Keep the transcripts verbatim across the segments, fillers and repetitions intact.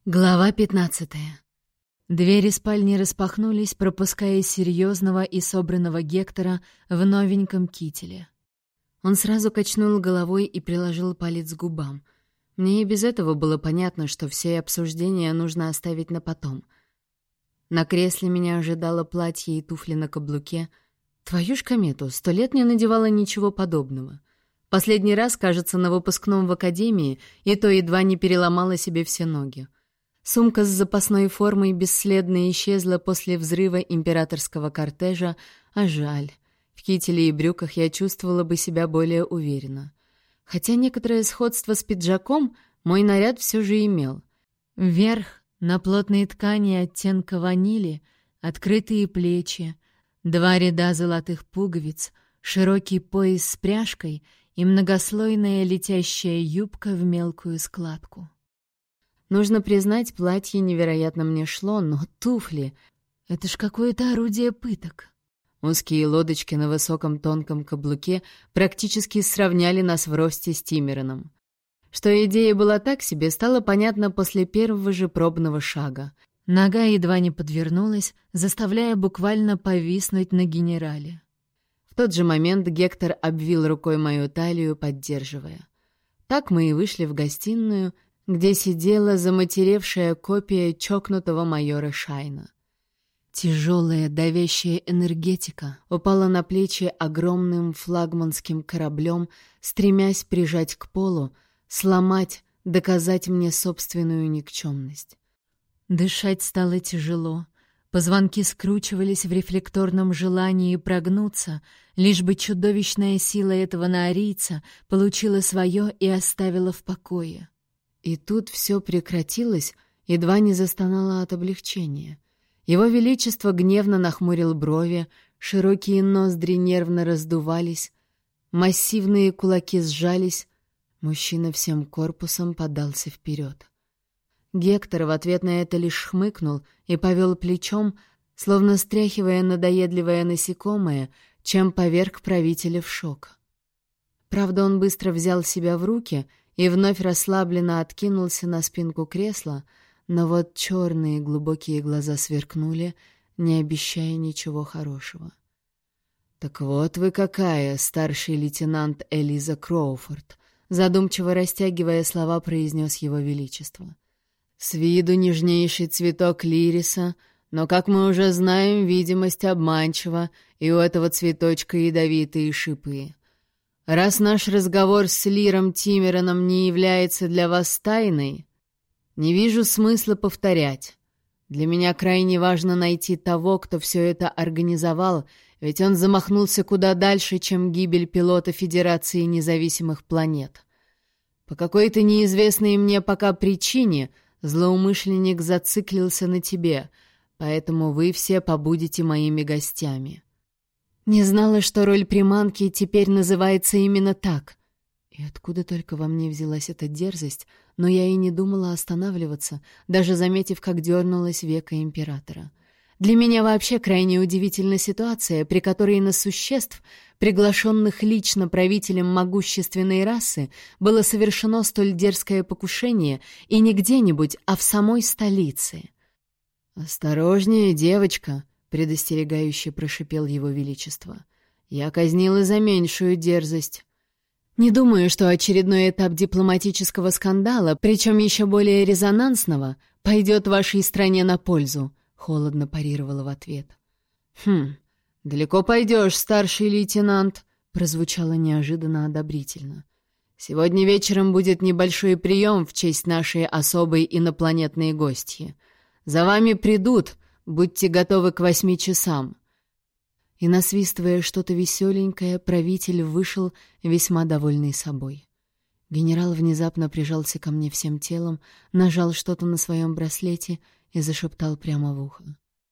Глава пятнадцатая. Двери спальни распахнулись, пропуская серьезного и собранного Гектора в новеньком кителе. Он сразу качнул головой и приложил палец к губам. Мне и без этого было понятно, что все обсуждения нужно оставить на потом. На кресле меня ожидало платье и туфли на каблуке. Твою ж комету, сто лет не надевала ничего подобного. Последний раз, кажется, на выпускном в академии, и то едва не переломала себе все ноги. Сумка с запасной формой бесследно исчезла после взрыва императорского кортежа, а жаль. В кителе и брюках я чувствовала бы себя более уверенно. Хотя некоторое сходство с пиджаком мой наряд все же имел. Вверх, на плотной ткани оттенка ванили, открытые плечи, два ряда золотых пуговиц, широкий пояс с пряжкой и многослойная летящая юбка в мелкую складку. Нужно признать, платье невероятно мне шло, но туфли — это ж какое-то орудие пыток. Узкие лодочки на высоком тонком каблуке практически сравняли нас в росте с Тимероном. Что идея была так себе, стало понятно после первого же пробного шага. Нога едва не подвернулась, заставляя буквально повиснуть на генерале. В тот же момент Гектор обвил рукой мою талию, поддерживая. Так мы и вышли в гостиную, где сидела заматеревшая копия чокнутого майора Шайна. Тяжелая давящая энергетика упала на плечи огромным флагманским кораблем, стремясь прижать к полу, сломать, доказать мне собственную никчемность. Дышать стало тяжело. Позвонки скручивались в рефлекторном желании прогнуться, лишь бы чудовищная сила этого наорийца получила свое и оставила в покое. И тут все прекратилось, едва не застонало от облегчения. Его Величество гневно нахмурил брови, широкие ноздри нервно раздувались, массивные кулаки сжались, мужчина всем корпусом подался вперед. Гектор в ответ на это лишь хмыкнул и повел плечом, словно стряхивая надоедливое насекомое, чем поверг правителя в шок. Правда, он быстро взял себя в руки и вновь расслабленно откинулся на спинку кресла, но вот черные глубокие глаза сверкнули, не обещая ничего хорошего. «Так вот вы какая, старший лейтенант Элиза Кроуфорд», задумчиво растягивая слова, произнес его величество. «С виду нежнейший цветок лириса, но, как мы уже знаем, видимость обманчива, и у этого цветочка ядовитые шипы. Раз наш разговор с Лиром Тимероном не является для вас тайной, не вижу смысла повторять. Для меня крайне важно найти того, кто все это организовал, ведь он замахнулся куда дальше, чем гибель пилота Федерации независимых планет. По какой-то неизвестной мне пока причине злоумышленник зациклился на тебе, поэтому вы все побудете моими гостями». Не знала, что роль приманки теперь называется именно так. И откуда только во мне взялась эта дерзость, но я и не думала останавливаться, даже заметив, как дернулась века императора. Для меня вообще крайне удивительна ситуация, при которой на существ, приглашенных лично правителем могущественной расы, было совершено столь дерзкое покушение, и не где-нибудь, а в самой столице. «Осторожнее, девочка!» — предостерегающе прошипел его величество. «Я казнила за меньшую дерзость». «Не думаю, что очередной этап дипломатического скандала, причем еще более резонансного, пойдет вашей стране на пользу», — холодно парировала в ответ. «Хм, далеко пойдешь, старший лейтенант», — прозвучало неожиданно одобрительно. «Сегодня вечером будет небольшой прием в честь нашей особой инопланетной гостьи. За вами придут, будьте готовы к восьми часам». И, насвистывая что-то веселенькое, правитель вышел, весьма довольный собой. Генерал внезапно прижался ко мне всем телом, нажал что-то на своем браслете и зашептал прямо в ухо.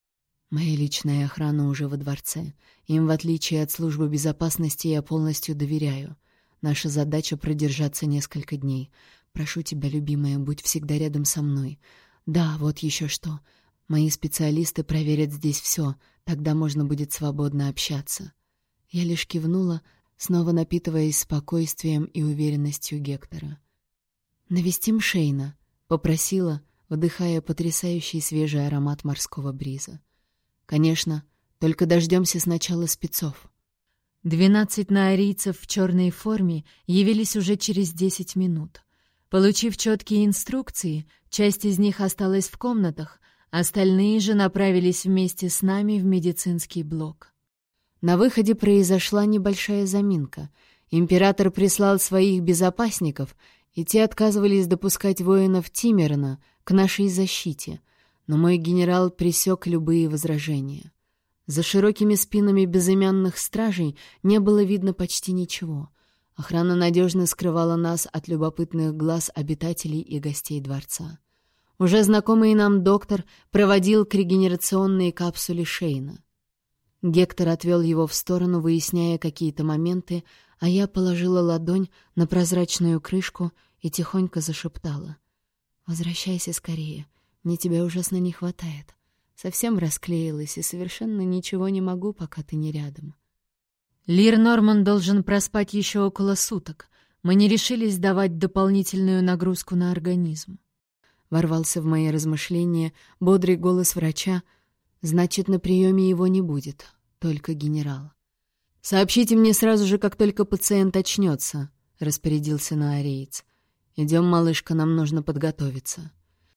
«Моя личная охрана уже во дворце. Им, в отличие от службы безопасности, я полностью доверяю. Наша задача — продержаться несколько дней. Прошу тебя, любимая, будь всегда рядом со мной. Да, вот еще что. Мои специалисты проверят здесь все, тогда можно будет свободно общаться». Я лишь кивнула, снова напитываясь спокойствием и уверенностью Гектора. «Навестим Шейна», — попросила, вдыхая потрясающий свежий аромат морского бриза. «Конечно, только дождемся сначала спецов». Двенадцать наорийцев в черной форме явились уже через десять минут. Получив четкие инструкции, часть из них осталась в комнатах, остальные же направились вместе с нами в медицинский блок. На выходе произошла небольшая заминка. Император прислал своих безопасников, и те отказывались допускать воинов Тимерна к нашей защите, но мой генерал пресек любые возражения. За широкими спинами безымянных стражей не было видно почти ничего. Охрана надежно скрывала нас от любопытных глаз обитателей и гостей дворца. Уже знакомый нам доктор проводил к регенерационной капсуле Шейна. Гектор отвел его в сторону, выясняя какие-то моменты, а я положила ладонь на прозрачную крышку и тихонько зашептала: «Возвращайся скорее, мне тебя ужасно не хватает. Совсем расклеилась и совершенно ничего не могу, пока ты не рядом». «Лир Норман должен проспать еще около суток. Мы не решились давать дополнительную нагрузку на организм». Ворвался в мои размышления бодрый голос врача. «Значит, на приеме его не будет, только генерал». «Сообщите мне сразу же, как только пациент очнется», — распорядился наореец. «Идем, малышка, нам нужно подготовиться».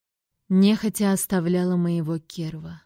Нехотя оставляла моего Керва.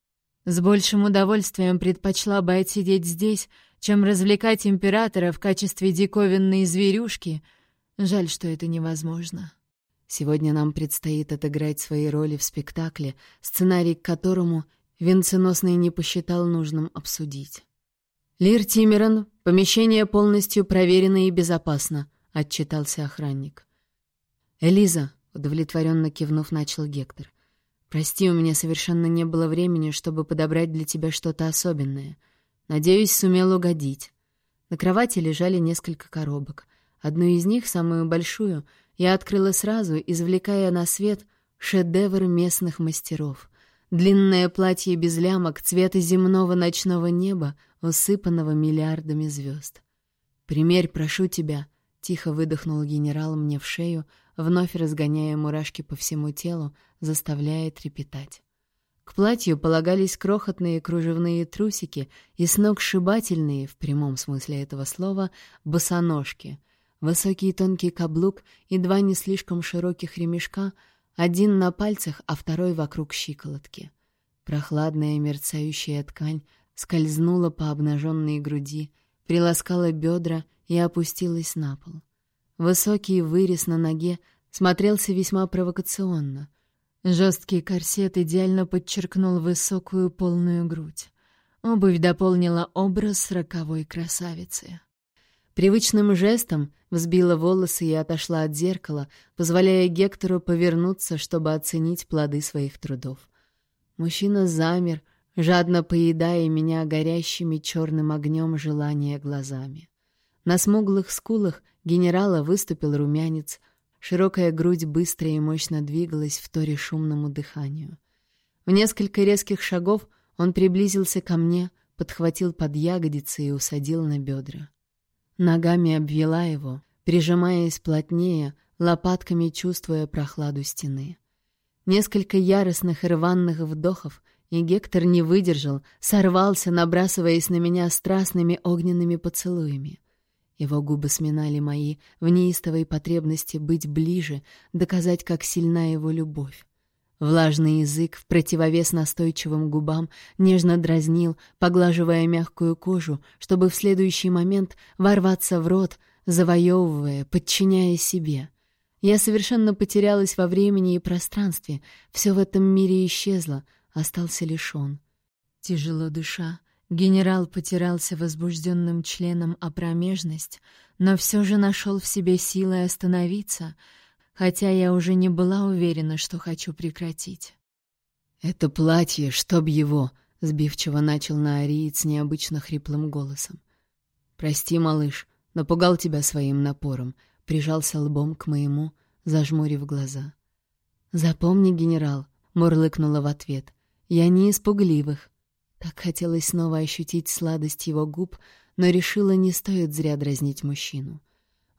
С большим удовольствием предпочла бы отсидеть здесь, чем развлекать императора в качестве диковинной зверюшки. Жаль, что это невозможно. Сегодня нам предстоит отыграть свои роли в спектакле, сценарий к которому венценосный не посчитал нужным обсудить. «Лир Тимеран, помещение полностью проверено и безопасно», — отчитался охранник. «Элиза», — удовлетворенно кивнув, начал Гектор, — «прости, у меня совершенно не было времени, чтобы подобрать для тебя что-то особенное. Надеюсь, сумел угодить». На кровати лежали несколько коробок. Одну из них, самую большую, я открыла сразу, извлекая на свет шедевр местных мастеров. Длинное платье без лямок цвета земного ночного неба, усыпанного миллиардами звезд. «Примерь, прошу тебя», — тихо выдохнул генерал мне в шею, вновь разгоняя мурашки по всему телу, заставляя трепетать. К платью полагались крохотные кружевные трусики и сногсшибательные, в прямом смысле этого слова, босоножки, высокий тонкий каблук и два не слишком широких ремешка, один на пальцах, а второй вокруг щиколотки. Прохладная мерцающая ткань скользнула по обнаженной груди, приласкала бедра и опустилась на пол. Высокий вырез на ноге смотрелся весьма провокационно. Жесткий корсет идеально подчеркнул высокую полную грудь. Обувь дополнила образ роковой красавицы. Привычным жестом взбила волосы и отошла от зеркала, позволяя Гектору повернуться, чтобы оценить плоды своих трудов. Мужчина замер, жадно поедая меня горящими черным огнем желания глазами. На смуглых скулах генерала выступил румянец, широкая грудь быстро и мощно двигалась в торе шумному дыханию. В несколько резких шагов он приблизился ко мне, подхватил под ягодицы и усадил на бедра. Ногами обвела его, прижимаясь плотнее, лопатками чувствуя прохладу стены. Несколько яростных и рваных вдохов, и Гектор не выдержал, сорвался, набрасываясь на меня страстными огненными поцелуями. Его губы сминали мои в неистовой потребности быть ближе, доказать, как сильна его любовь. Влажный язык в противовес настойчивым губам нежно дразнил, поглаживая мягкую кожу, чтобы в следующий момент ворваться в рот, завоевывая, подчиняя себе. Я совершенно потерялась во времени и пространстве, все в этом мире исчезло, остался лишь он. Тяжело дыша, генерал потирался возбужденным членом о промежность, но все же нашел в себе силы остановиться, хотя я уже не была уверена, что хочу прекратить. «Это платье, чтоб его!» — сбивчиво начал наореец необычно хриплым голосом. «Прости, малыш, напугал тебя своим напором», — прижался лбом к моему, зажмурив глаза. «Запомни, генерал», — мурлыкнула в ответ, — «я не из пугливых». Так хотелось снова ощутить сладость его губ, но решила, не стоит зря дразнить мужчину.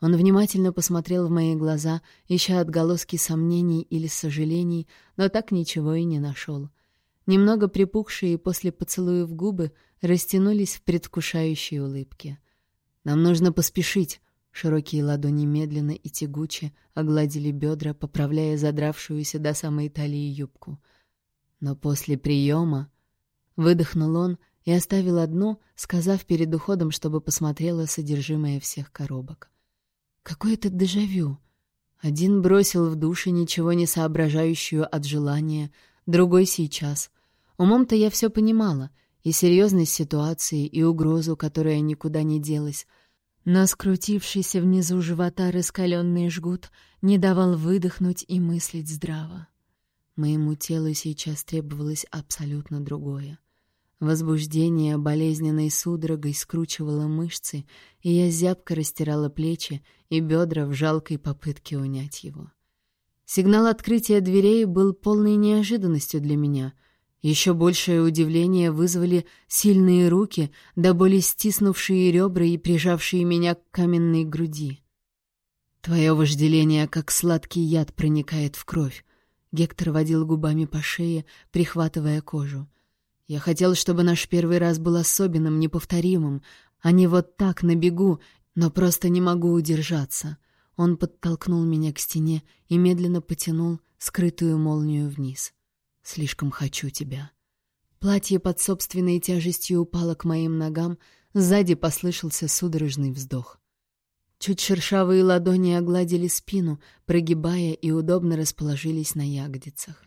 Он внимательно посмотрел в мои глаза, ища отголоски сомнений или сожалений, но так ничего и не нашел. Немного припухшие после поцелуев губы растянулись в предвкушающей улыбке. «Нам нужно поспешить!» Широкие ладони медленно и тягуче огладили бедра, поправляя задравшуюся до самой талии юбку. Но после приема... Выдохнул он и оставил одну, сказав перед уходом, чтобы посмотрела содержимое всех коробок. Какое-то дежавю. Один бросил в душе ничего не соображающую от желания, другой сейчас. Умом-то я все понимала, и серьезность ситуации, и угрозу, которая никуда не делась. Но скрутившийся внизу живота раскаленный жгут не давал выдохнуть и мыслить здраво. Моему телу сейчас требовалось абсолютно другое. Возбуждение болезненной судорогой скручивало мышцы, и я зябко растирала плечи и бедра в жалкой попытке унять его. Сигнал открытия дверей был полной неожиданностью для меня. Еще большее удивление вызвали сильные руки, до боли стиснувшие ребра и прижавшие меня к каменной груди. «Твое вожделение, как сладкий яд, проникает в кровь», — Гектор водил губами по шее, прихватывая кожу. «Я хотел, чтобы наш первый раз был особенным, неповторимым, а не вот так, на бегу, но просто не могу удержаться». Он подтолкнул меня к стене и медленно потянул скрытую молнию вниз. «Слишком хочу тебя». Платье под собственной тяжестью упало к моим ногам, сзади послышался судорожный вздох. Чуть шершавые ладони огладили спину, прогибая и удобно расположились на ягодицах.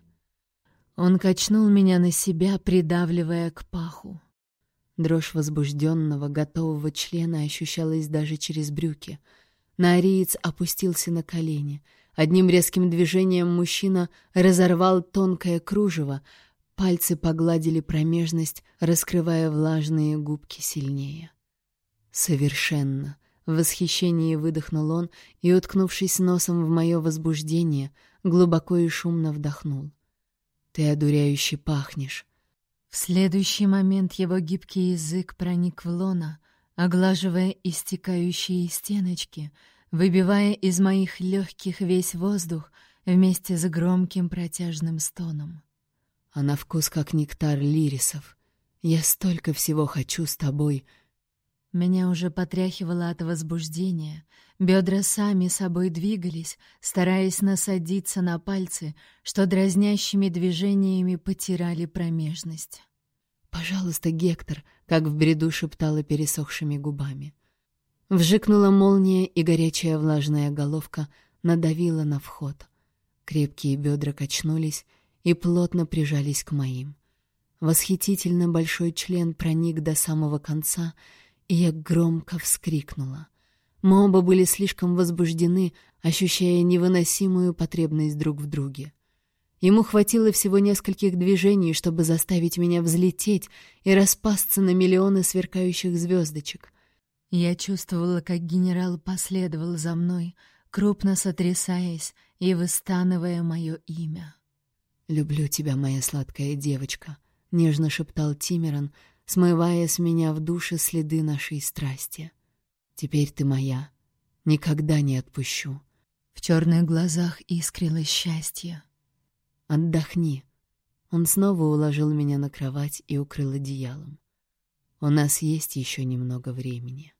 Он качнул меня на себя, придавливая к паху. Дрожь возбужденного, готового члена ощущалась даже через брюки. Наариец опустился на колени. Одним резким движением мужчина разорвал тонкое кружево, пальцы погладили промежность, раскрывая влажные губки сильнее. «Совершенно!» — в восхищении выдохнул он и, уткнувшись носом в мое возбуждение, глубоко и шумно вдохнул. «Ты одуряюще пахнешь». В следующий момент его гибкий язык проник в лоно, оглаживая истекающие стеночки, выбивая из моих легких весь воздух вместе с громким протяжным стоном. «А на вкус как нектар лирисов. Я столько всего хочу с тобой». Меня уже потряхивало от возбуждения. Бедра сами собой двигались, стараясь насадиться на пальцы, что дразнящими движениями потирали промежность. «Пожалуйста, Гектор», — как в бреду шептала пересохшими губами. Вжикнула молния, и горячая влажная головка надавила на вход. Крепкие бедра качнулись и плотно прижались к моим. Восхитительно большой член проник до самого конца, и я громко вскрикнула. Мы оба были слишком возбуждены, ощущая невыносимую потребность друг в друге. Ему хватило всего нескольких движений, чтобы заставить меня взлететь и распасться на миллионы сверкающих звездочек. Я чувствовала, как генерал последовал за мной, крупно сотрясаясь и выстанывая мое имя. «Люблю тебя, моя сладкая девочка», — нежно шептал Тимеран, смывая с меня в душе следы нашей страсти. «Теперь ты моя. Никогда не отпущу». В черных глазах искрилось счастье. «Отдохни». Он снова уложил меня на кровать и укрыл одеялом. «У нас есть еще немного времени».